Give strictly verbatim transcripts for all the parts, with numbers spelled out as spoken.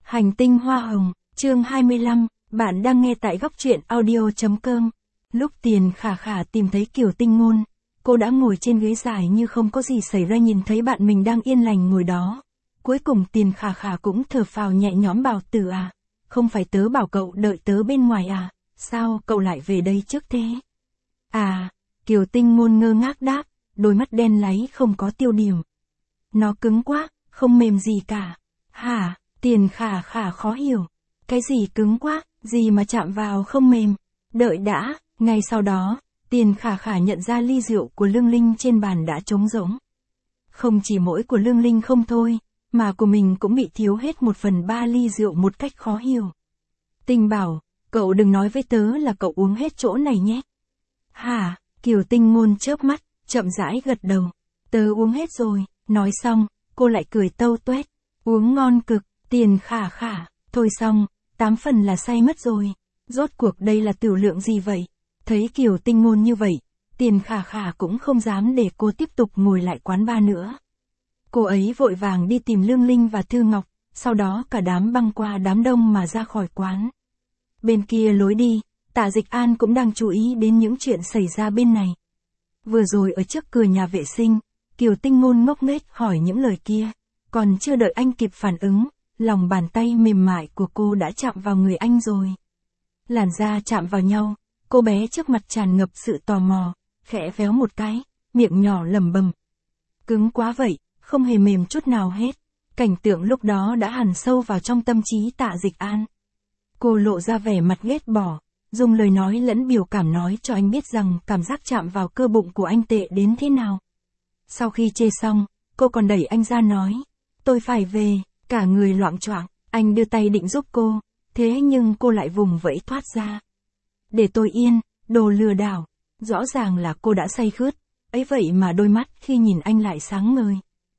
Hành tinh hoa hồng, chương hai mươi lăm, bạn đang nghe tại góc truyện audio chấm com. Lúc Tiền Khả Khả tìm thấy Kiều Tinh Ngôn, cô đã ngồi trên ghế dài như không có gì xảy ra, nhìn thấy bạn mình đang yên lành ngồi đó. Cuối cùng Tiền Khả Khả cũng thở phào nhẹ nhõm, bảo Tử à, không phải tớ bảo cậu đợi tớ bên ngoài à, sao cậu lại về đây trước thế? À, Kiều Tinh Ngôn ngơ ngác đáp, đôi mắt đen láy không có tiêu điểm. Nó cứng quá, không mềm gì cả. Hả? Tiền Khả Khả khó hiểu. Cái gì cứng quá, gì mà chạm vào không mềm? Đợi đã, ngay sau đó, Tiền Khả Khả nhận ra ly rượu của Lương Linh trên bàn đã trống rỗng. Không chỉ mỗi của Lương Linh không thôi, mà của mình cũng bị thiếu hết một phần ba ly rượu một cách khó hiểu. Tinh bảo, cậu đừng nói với tớ là cậu uống hết chỗ này nhé. Hả? Kiều Tinh Ngôn chớp mắt, chậm rãi gật đầu. Tớ uống hết rồi. Nói xong, cô lại cười tâu tuét. Uống ngon cực. Tiền Khả Khả, thôi xong, tám phần là say mất rồi. Rốt cuộc đây là tửu lượng gì vậy? Thấy Kiều Tinh Ngôn như vậy, Tiền Khả Khả cũng không dám để cô tiếp tục ngồi lại quán bar nữa. Cô ấy vội vàng đi tìm Lương Linh và Thư Ngọc, sau đó cả đám băng qua đám đông mà ra khỏi quán. Bên kia lối đi, Tạ Dịch An cũng đang chú ý đến những chuyện xảy ra bên này. Vừa rồi ở trước cửa nhà vệ sinh, Kiều Tinh Ngôn ngốc nghếch hỏi những lời kia, còn chưa đợi anh kịp phản ứng, lòng bàn tay mềm mại của cô đã chạm vào người anh rồi. Làn da chạm vào nhau, cô bé trước mặt tràn ngập sự tò mò, khẽ véo một cái, miệng nhỏ lẩm bẩm. Cứng quá vậy, không hề mềm chút nào hết. Cảnh tượng lúc đó đã hằn sâu vào trong tâm trí Tạ Dịch An. Cô lộ ra vẻ mặt ghét bỏ, dùng lời nói lẫn biểu cảm nói cho anh biết rằng cảm giác chạm vào cơ bụng của anh tệ đến thế nào. Sau khi chê xong, cô còn đẩy anh ra nói, tôi phải về. Cả người loạng choạng, anh đưa tay định giúp cô, thế nhưng cô lại vùng vẫy thoát ra. Để tôi yên, đồ lừa đảo. Rõ ràng là cô đã say khướt, ấy vậy mà đôi mắt khi nhìn anh lại sáng ngời.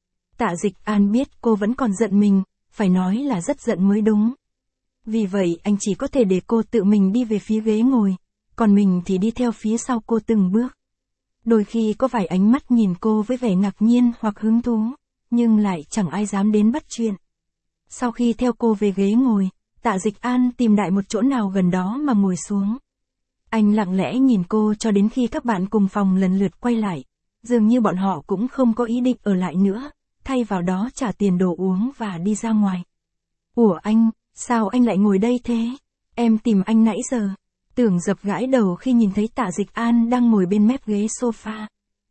Tạ Dịch An biết cô vẫn còn giận mình, phải nói là rất giận mới đúng. Vì vậy anh chỉ có thể để cô tự mình đi về phía ghế ngồi, còn mình thì đi theo phía sau cô từng bước. Đôi khi có vài ánh mắt nhìn cô với vẻ ngạc nhiên hoặc hứng thú, nhưng lại chẳng ai dám đến bắt chuyện. Sau khi theo cô về ghế ngồi, Tạ Dịch An tìm đại một chỗ nào gần đó mà ngồi xuống. Anh lặng lẽ nhìn cô cho đến khi các bạn cùng phòng lần lượt quay lại, dường như bọn họ cũng không có ý định ở lại nữa, thay vào đó trả tiền đồ uống và đi ra ngoài. Ủa anh, sao anh lại ngồi đây thế? Em tìm anh nãy giờ. Tưởng Dập gãi đầu khi nhìn thấy Tạ Dịch An đang ngồi bên mép ghế sofa.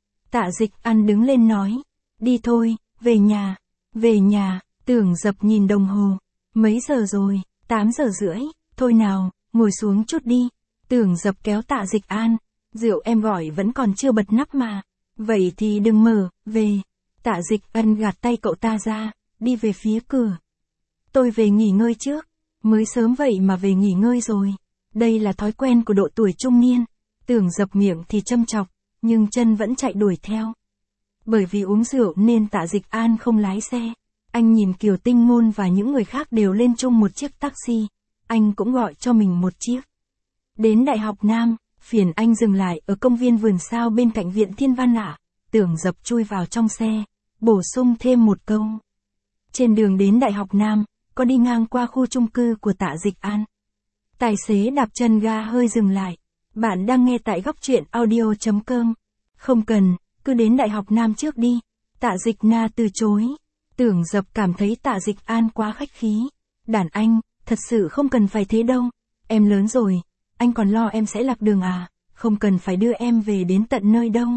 Tạ Dịch An đứng lên nói, đi thôi, về nhà, về nhà. Tưởng Dập nhìn đồng hồ, mấy giờ rồi? tám giờ rưỡi, thôi nào, ngồi xuống chút đi. Tưởng Dập kéo Tạ Dịch An, rượu em gọi vẫn còn chưa bật nắp mà. Vậy thì đừng mở, về. Tạ Dịch An gạt tay cậu ta ra, đi về phía cửa. Tôi về nghỉ ngơi trước, mới sớm vậy mà về nghỉ ngơi rồi. Đây là thói quen của độ tuổi trung niên. Tưởng Dập miệng thì châm chọc, nhưng chân vẫn chạy đuổi theo. Bởi vì uống rượu nên Tạ Dịch An không lái xe. Anh nhìn Kiều Tinh Ngôn và những người khác đều lên chung một chiếc taxi, anh cũng gọi cho mình một chiếc. Đến Đại học Nam, phiền anh dừng lại ở công viên vườn sao bên cạnh viện Thiên Văn ạ. Tưởng Dập chui vào trong xe, bổ sung thêm một câu. Trên đường đến Đại học Nam, có đi ngang qua khu chung cư của Tạ Dịch An. Tài xế đạp chân ga hơi dừng lại. Bạn đang nghe tại góc truyện audio chấm com. Không cần, cứ đến Đại học Nam trước đi. Tạ Dịch Na từ chối. Tưởng Dập cảm thấy Tạ Dịch An quá khách khí. Đàn anh, thật sự không cần phải thế đâu. Em lớn rồi, anh còn lo em sẽ lạc đường à, không cần phải đưa em về đến tận nơi đâu.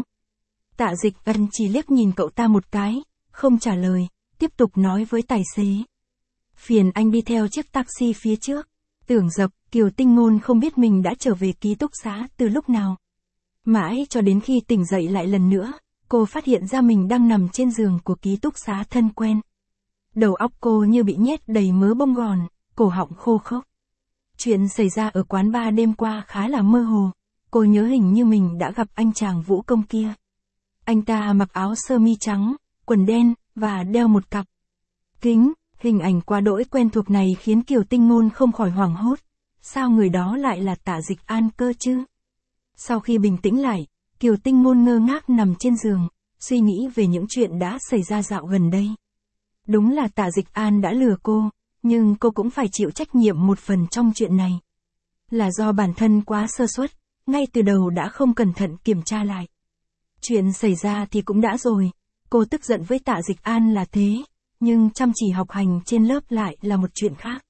Tạ Dịch An chỉ liếc nhìn cậu ta một cái, không trả lời, tiếp tục nói với tài xế. Phiền anh đi theo chiếc taxi phía trước. Tưởng Dập, Kiều Tinh Ngôn không biết mình đã trở về ký túc xá từ lúc nào. Mãi cho đến khi tỉnh dậy lại lần nữa, cô phát hiện ra mình đang nằm trên giường của ký túc xá thân quen. Đầu óc cô như bị nhét đầy mớ bông gòn, cổ họng khô khốc. Chuyện xảy ra ở quán bar đêm qua khá là mơ hồ, cô nhớ hình như mình đã gặp anh chàng vũ công kia. Anh ta mặc áo sơ mi trắng, quần đen, và đeo một cặp kính. Hình ảnh quá đỗi quen thuộc này khiến Kiều Tinh Ngôn không khỏi hoảng hốt. Sao người đó lại là Tạ Dịch An cơ chứ? Sau khi bình tĩnh lại, Kiều Tinh Ngôn ngơ ngác nằm trên giường, suy nghĩ về những chuyện đã xảy ra dạo gần đây. Đúng là Tạ Dịch An đã lừa cô, nhưng cô cũng phải chịu trách nhiệm một phần trong chuyện này. Là do bản thân quá sơ suất, ngay từ đầu đã không cẩn thận kiểm tra lại. Chuyện xảy ra thì cũng đã rồi, cô tức giận với Tạ Dịch An là thế, nhưng chăm chỉ học hành trên lớp lại là một chuyện khác.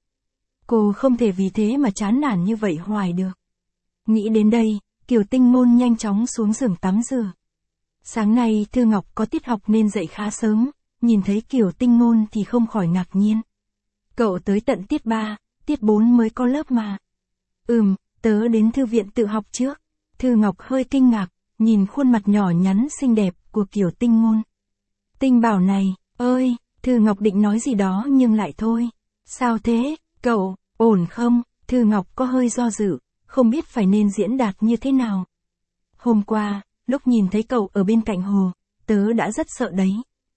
Cô không thể vì thế mà chán nản như vậy hoài được. Nghĩ đến đây, Kiều Tinh Ngôn nhanh chóng xuống giường tắm rửa. Sáng nay Thư Ngọc có tiết học nên dậy khá sớm, nhìn thấy Kiều Tinh Ngôn thì không khỏi ngạc nhiên. Cậu tới tận tiết ba, tiết bốn mới có lớp mà. Ừm, tớ đến thư viện tự học trước. Thư Ngọc hơi kinh ngạc, nhìn khuôn mặt nhỏ nhắn xinh đẹp của Kiều Tinh Ngôn. Tinh bảo này, ơi, Thư Ngọc định nói gì đó nhưng lại thôi. Sao thế, cậu, ổn không? Thư Ngọc có hơi do dự, không biết phải nên diễn đạt như thế nào. Hôm qua, lúc nhìn thấy cậu ở bên cạnh hồ, tớ đã rất sợ đấy.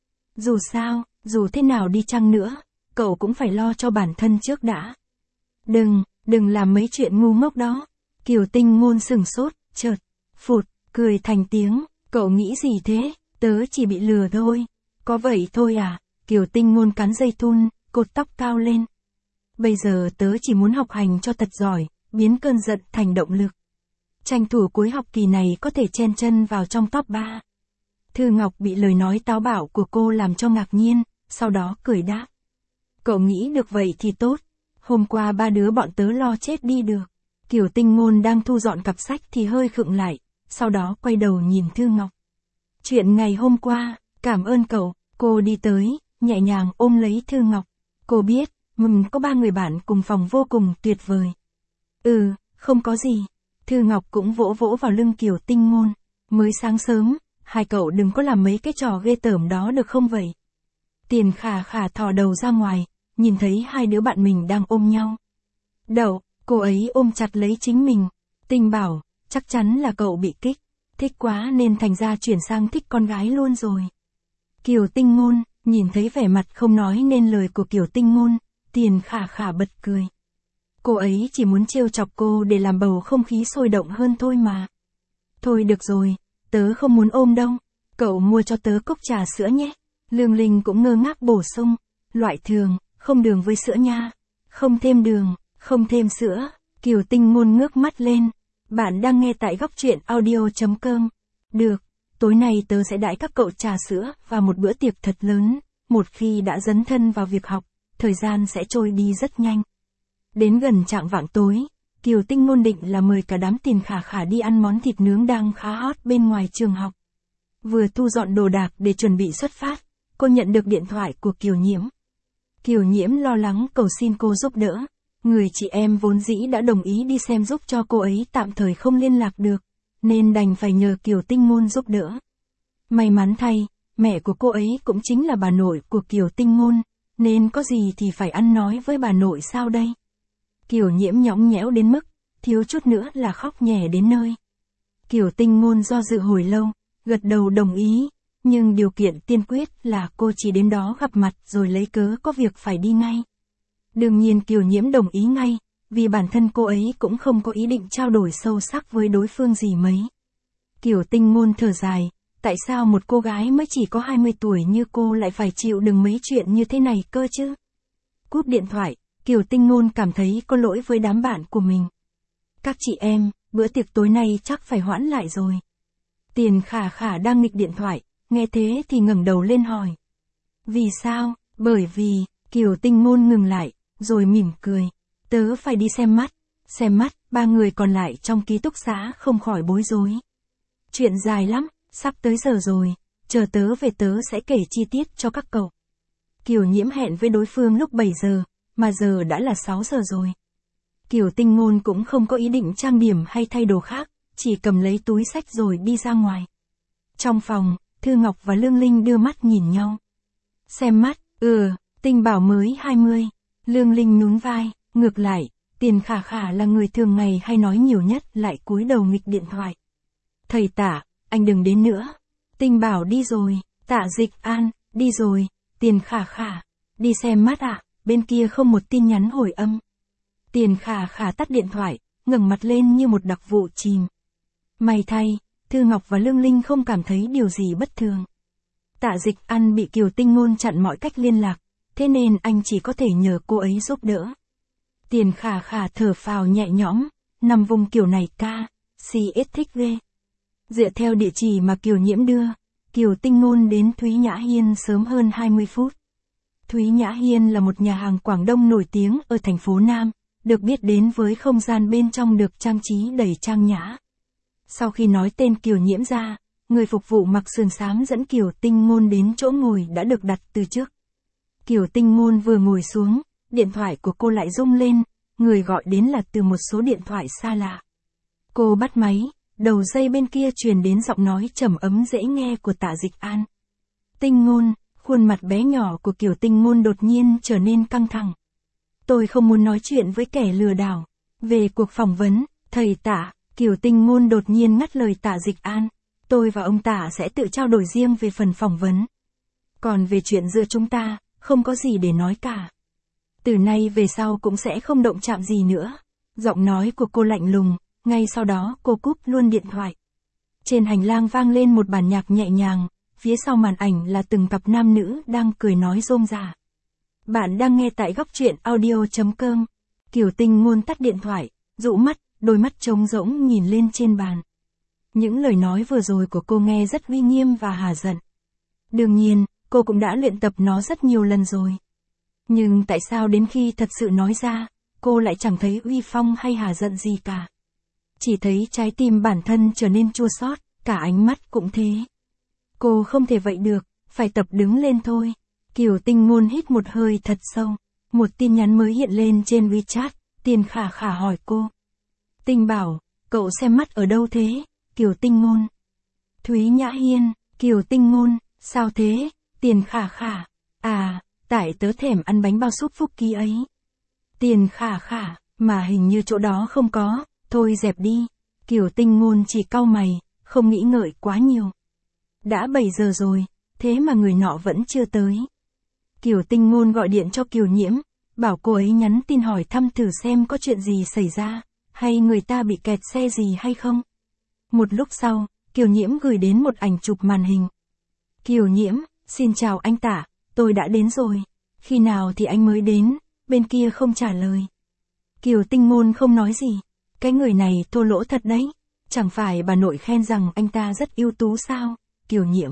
Dù sao, dù thế nào đi chăng nữa, cậu cũng phải lo cho bản thân trước đã. Đừng, đừng làm mấy chuyện ngu ngốc đó. Kiều Tinh Ngôn sừng sốt, chợt, phụt, cười thành tiếng, cậu nghĩ gì thế, tớ chỉ bị lừa thôi. Có vậy thôi à? Kiều Tinh Ngôn cắn dây thun, cột tóc cao lên. Bây giờ tớ chỉ muốn học hành cho thật giỏi, biến cơn giận thành động lực. Tranh thủ cuối học kỳ này có thể chen chân vào trong top ba. Thư Ngọc bị lời nói táo bạo của cô làm cho ngạc nhiên, sau đó cười đáp. Cậu nghĩ được vậy thì tốt. Hôm qua ba đứa bọn tớ lo chết đi được. Kiều Tinh Ngôn đang thu dọn cặp sách thì hơi khựng lại, sau đó quay đầu nhìn Thư Ngọc. Chuyện ngày hôm qua, cảm ơn cậu. Cô đi tới, nhẹ nhàng ôm lấy Thư Ngọc. Cô biết, mình có ba người bạn cùng phòng vô cùng tuyệt vời. Ừ, không có gì. Thư Ngọc cũng vỗ vỗ vào lưng Kiều Tinh Ngôn. Mới sáng sớm, hai cậu đừng có làm mấy cái trò ghê tởm đó được không vậy? Tiền Khả Khả thò đầu ra ngoài, nhìn thấy hai đứa bạn mình đang ôm nhau. Đậu, cô ấy ôm chặt lấy chính mình. Tinh bảo, chắc chắn là cậu bị kích. Thích quá nên thành ra chuyển sang thích con gái luôn rồi. Kiều Tinh Ngôn, nhìn thấy vẻ mặt không nói nên lời của Kiều Tinh Ngôn, Tiền Khả Khả bật cười. Cô ấy chỉ muốn trêu chọc cô để làm bầu không khí sôi động hơn thôi mà. Thôi được rồi, tớ không muốn ôm đâu. Cậu mua cho tớ cốc trà sữa nhé. Lương Linh cũng ngơ ngác bổ sung. Loại thường, không đường với sữa nha. Không thêm đường, không thêm sữa. Kiều Tinh Ngôn ngước mắt lên. Bạn đang nghe tại góc truyện audio chấm com. Được, tối nay tớ sẽ đãi các cậu trà sữa và một bữa tiệc thật lớn. Một khi đã dấn thân vào việc học, thời gian sẽ trôi đi rất nhanh. Đến gần chạng vạng tối, Kiều Tinh Ngôn định là mời cả đám Tiền Khả Khả đi ăn món thịt nướng đang khá hot bên ngoài trường học. Vừa thu dọn đồ đạc để chuẩn bị xuất phát, cô nhận được điện thoại của Kiều Nhiễm. Kiều Nhiễm lo lắng cầu xin cô giúp đỡ. Người chị em vốn dĩ đã đồng ý đi xem giúp cho cô ấy tạm thời không liên lạc được, nên đành phải nhờ Kiều Tinh Ngôn giúp đỡ. May mắn thay, mẹ của cô ấy cũng chính là bà nội của Kiều Tinh Ngôn, nên có gì thì phải ăn nói với bà nội sao đây? Kiều Nhiễm nhõng nhẽo đến mức, thiếu chút nữa là khóc nhè đến nơi. Kiều Tinh Ngôn do dự hồi lâu, gật đầu đồng ý, nhưng điều kiện tiên quyết là cô chỉ đến đó gặp mặt rồi lấy cớ có việc phải đi ngay. Đương nhiên Kiều Nhiễm đồng ý ngay, vì bản thân cô ấy cũng không có ý định trao đổi sâu sắc với đối phương gì mấy. Kiều Tinh Ngôn thở dài, tại sao một cô gái mới chỉ có hai mươi tuổi như cô lại phải chịu đựng mấy chuyện như thế này cơ chứ? Cúp điện thoại, Kiều Tinh Ngôn cảm thấy có lỗi với đám bạn của mình. Các chị em, bữa tiệc tối nay chắc phải hoãn lại rồi. Tiền Khả Khả đang nghịch điện thoại, nghe thế thì ngẩng đầu lên hỏi. Vì sao? Bởi vì, Kiều Tinh Ngôn ngừng lại, rồi mỉm cười. Tớ phải đi xem mắt. Xem mắt, ba người còn lại trong ký túc xá không khỏi bối rối. Chuyện dài lắm, sắp tới giờ rồi, chờ tớ về tớ sẽ kể chi tiết cho các cậu. Kiều Nhiễm hẹn với đối phương lúc bảy giờ, mà giờ đã là sáu giờ rồi. Kiều Tinh Ngôn cũng không có ý định trang điểm hay thay đồ khác, chỉ cầm lấy túi xách rồi đi ra ngoài. Trong phòng, Thư Ngọc và Lương Linh đưa mắt nhìn nhau. Xem mắt, ừ, Tinh bảo mới hai mươi. Lương Linh nhún vai, ngược lại, Tiền Khả Khả là người thường ngày hay nói nhiều nhất lại cúi đầu nghịch điện thoại. Thầy Tạ, anh đừng đến nữa. Tinh bảo đi rồi, Tạ Dịch An, đi rồi, Tiền Khả Khả, đi xem mắt ạ, à? Bên kia không một tin nhắn hồi âm. Tiền Khả Khả tắt điện thoại, ngẩng mặt lên như một đặc vụ chìm. May thay, Thư Ngọc và Lương Linh không cảm thấy điều gì bất thường. Tạ Dịch An bị Kiều Tinh Ngôn chặn mọi cách liên lạc, thế nên anh chỉ có thể nhờ cô ấy giúp đỡ. Tiền Khả Khả thở phào nhẹ nhõm, nằm vùng kiểu này ca, xê ét thích ghê. Dựa theo địa chỉ mà Kiều Nhiễm đưa, Kiều Tinh Ngôn đến Thúy Nhã Hiên sớm hơn hai mươi phút. Thúy Nhã Hiên là một nhà hàng Quảng Đông nổi tiếng ở thành phố Nam, được biết đến với không gian bên trong được trang trí đầy trang nhã. Sau khi nói tên Kiều Nhiễm ra, người phục vụ mặc sườn xám dẫn Kiều Tinh Ngôn đến chỗ ngồi đã được đặt từ trước. Kiều Tinh Ngôn vừa ngồi xuống, điện thoại của cô lại rung lên, người gọi đến là từ một số điện thoại xa lạ. Cô bắt máy, đầu dây bên kia truyền đến giọng nói trầm ấm dễ nghe của Tạ Dịch An. Tinh Ngôn, khuôn mặt bé nhỏ của Kiều Tinh Ngôn đột nhiên trở nên căng thẳng. Tôi không muốn nói chuyện với kẻ lừa đảo. Về cuộc phỏng vấn, thầy Tạ, Kiều Tinh Ngôn đột nhiên ngắt lời Tạ Dịch An. Tôi và ông Tạ sẽ tự trao đổi riêng về phần phỏng vấn. Còn về chuyện giữa chúng ta, không có gì để nói cả. Từ nay về sau cũng sẽ không động chạm gì nữa. Giọng nói của cô lạnh lùng, ngay sau đó cô cúp luôn điện thoại. Trên hành lang vang lên một bản nhạc nhẹ nhàng, phía sau màn ảnh là từng cặp nam nữ đang cười nói rôm rả. Bạn đang nghe tại góc truyện audio chấm com. Kiều Tinh Ngôn tắt điện thoại, dụ mắt, đôi mắt trống rỗng nhìn lên trên bàn. Những lời nói vừa rồi của cô nghe rất uy nghiêm và hà giận. Đương nhiên, cô cũng đã luyện tập nó rất nhiều lần rồi. Nhưng tại sao đến khi thật sự nói ra, cô lại chẳng thấy uy phong hay hà giận gì cả. Chỉ thấy trái tim bản thân trở nên chua xót, cả ánh mắt cũng thế. Cô không thể vậy được, phải tập đứng lên thôi. Kiều Tinh Ngôn hít một hơi thật sâu. Một tin nhắn mới hiện lên trên WeChat, Tiền Khả Khả hỏi cô. Tinh bảo, cậu xem mắt ở đâu thế? Kiều Tinh Ngôn. Thúy Nhã Hiên. Kiều Tinh Ngôn, sao thế? Tiền Khả Khả. À, tại tớ thèm ăn bánh bao súp Phúc Ký ấy. Tiền Khả Khả, mà hình như chỗ đó không có, thôi dẹp đi. Kiều Tinh Ngôn chỉ cau mày, không nghĩ ngợi quá nhiều. Đã bảy giờ rồi, thế mà người nọ vẫn chưa tới. Kiều Tinh Ngôn gọi điện cho Kiều Nhiễm, bảo cô ấy nhắn tin hỏi thăm thử xem có chuyện gì xảy ra, hay người ta bị kẹt xe gì hay không. Một lúc sau, Kiều Nhiễm gửi đến một ảnh chụp màn hình. Kiều Nhiễm, xin chào anh Tạ, tôi đã đến rồi. Khi nào thì anh mới đến? Bên kia không trả lời. Kiều Tinh Ngôn không nói gì. Cái người này thô lỗ thật đấy. Chẳng phải bà nội khen rằng anh ta rất ưu tú sao? Kiều Nhiễm.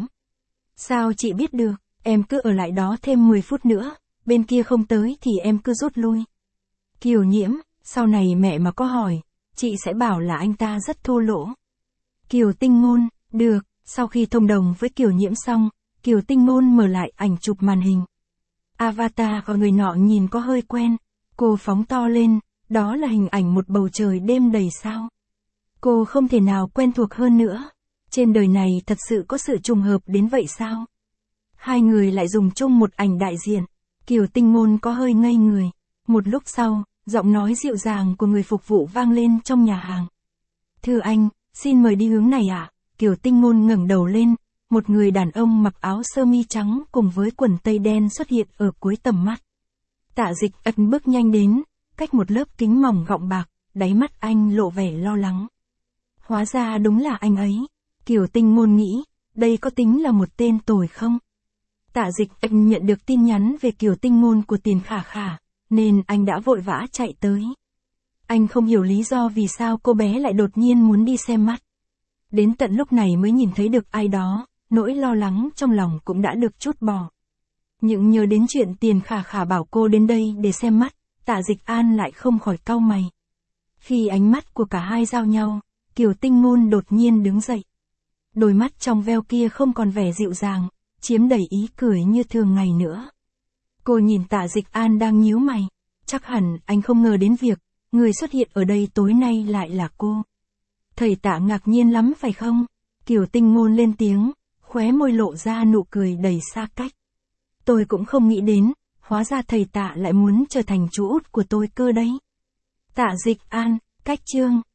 Sao chị biết được? Em cứ ở lại đó thêm mười phút nữa. Bên kia không tới thì em cứ rút lui. Kiều Nhiễm, sau này mẹ mà có hỏi, chị sẽ bảo là anh ta rất thô lỗ. Kiều Tinh Ngôn, được. Sau khi thông đồng với Kiều Nhiễm xong, Kiều Tinh Ngôn mở lại ảnh chụp màn hình. Avatar của người nọ nhìn có hơi quen. Cô phóng to lên, đó là hình ảnh một bầu trời đêm đầy sao. Cô không thể nào quen thuộc hơn nữa. Trên đời này thật sự có sự trùng hợp đến vậy sao? Hai người lại dùng chung một ảnh đại diện. Kiều Tinh Ngôn có hơi ngây người. Một lúc sau, giọng nói dịu dàng của người phục vụ vang lên trong nhà hàng. Thưa anh, xin mời đi hướng này ạ. À? Kiều Tinh Ngôn ngẩng đầu lên, một người đàn ông mặc áo sơ mi trắng cùng với quần tây đen xuất hiện ở cuối tầm mắt. Tạ Dịch Ân bước nhanh đến, cách một lớp kính mỏng gọng bạc, đáy mắt anh lộ vẻ lo lắng. Hóa ra đúng là anh ấy. Kiều Tinh Ngôn nghĩ, đây có tính là một tên tồi không? Tạ Dịch Ân nhận được tin nhắn về Kiều Tinh Ngôn của Tiền Khả Khả, nên anh đã vội vã chạy tới. Anh không hiểu lý do vì sao cô bé lại đột nhiên muốn đi xem mắt. Đến tận lúc này mới nhìn thấy được ai đó, nỗi lo lắng trong lòng cũng đã được trút bỏ. Nhưng nhớ đến chuyện Tiền Khả Khả bảo cô đến đây để xem mắt, Tạ Dịch An lại không khỏi cau mày. Khi ánh mắt của cả hai giao nhau, Kiều Tinh Ngôn đột nhiên đứng dậy. Đôi mắt trong veo kia không còn vẻ dịu dàng, chiếm đầy ý cười như thường ngày nữa. Cô nhìn Tạ Dịch An đang nhíu mày. Chắc hẳn anh không ngờ đến việc, người xuất hiện ở đây tối nay lại là cô. Thầy Tạ ngạc nhiên lắm phải không? Kiều Tinh Ngôn lên tiếng, khóe môi lộ ra nụ cười đầy xa cách. Tôi cũng không nghĩ đến, hóa ra thầy Tạ lại muốn trở thành chú út của tôi cơ đấy. Tạ Dịch An, cách chương.